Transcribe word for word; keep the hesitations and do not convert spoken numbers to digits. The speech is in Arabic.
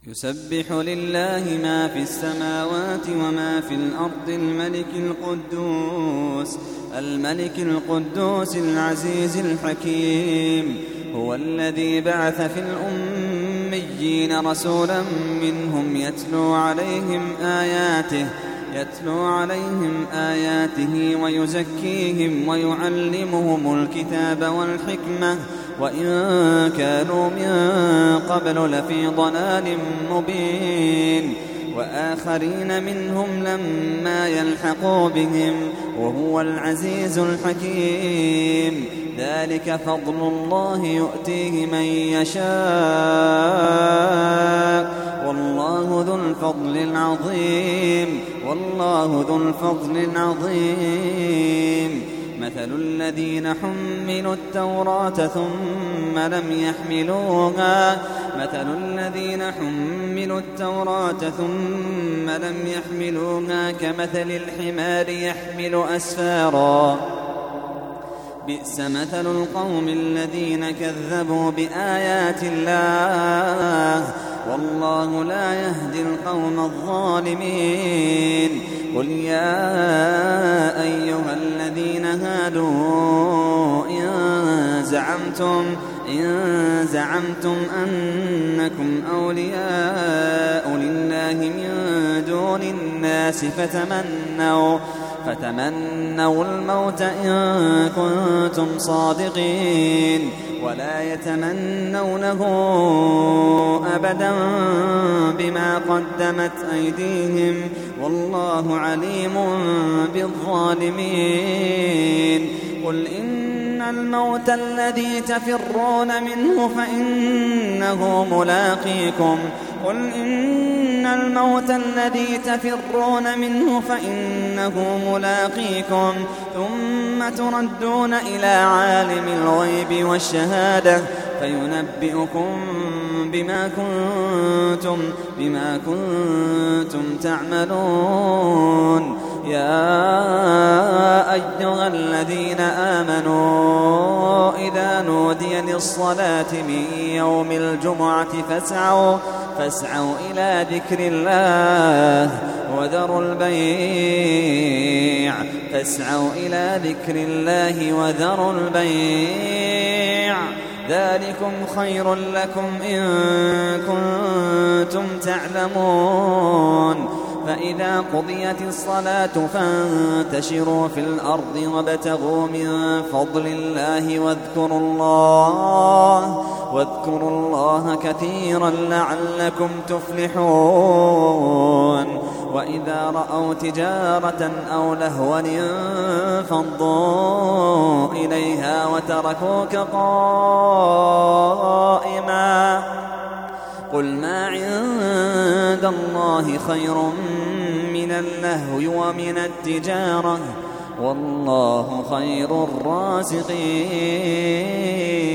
يسبح لله ما في السماوات وما في الأرض الملك القدوس الملك القدوس العزيز الحكيم. هو الذي بعث في الأميين رسولا منهم يتلو عليهم آياته يتلو عليهم آياته ويزكيهم ويعلمهم الكتاب والحكمة وإن كانوا من قبل لفي ضلال مبين. وآخرين منهم لما يلحقوا بهم وهو العزيز الحكيم. ذلك فضل الله يؤتيه من يشاء والله ذو الفضل العظيم والله ذو الفضل العظيم. مثل الذين حملوا التوراة ثم لم يحملوها مثل الذين حملوا التوراة ثم لم يحملوها كمثل الحمار يحمل أسفارا بئس مثل القوم الذين كذبوا بآيات الله والله لا يهدي القوم الظالمين. قل يا أيها الذين هادوا إن زعمتم إن زعمتم أنكم أولياء لله من دون الناس فتمنوا فتمنوا الموت إن كنتم صادقين ولا يتمنونه أبدا بما قدمت أيديهم والله عليم بالظالمين. قل إن الموت الذي تفرون منه فإنه ملاقيكم قل إن الموت الذي تفرون منه فإنه ملاقيكم ثم تردون إلى عالم الغيب والشهادة فينبئكم بما كنتم بما كنتم تعملون. يا أيها الذين آمنوا إذا نودي للصلاة من يوم الجمعة فاسعوا فاسعوا إلى ذكر الله وذروا البيع فاسعوا إلى ذكر الله وذروا البيع ذلكم خير لكم إن كنتم تعلمون. فإذا قضيت الصلاة فانتشروا في الأرض وابتغوا من فضل الله واذكروا الله واذكروا الله كثيرا لعلكم تفلحون. وإذا رأوا تجارة أو لهوا انفضوا إليها وتركوك قائما قل ما عند الله خير من اللهو ومن التجارة والله خير الرازقين.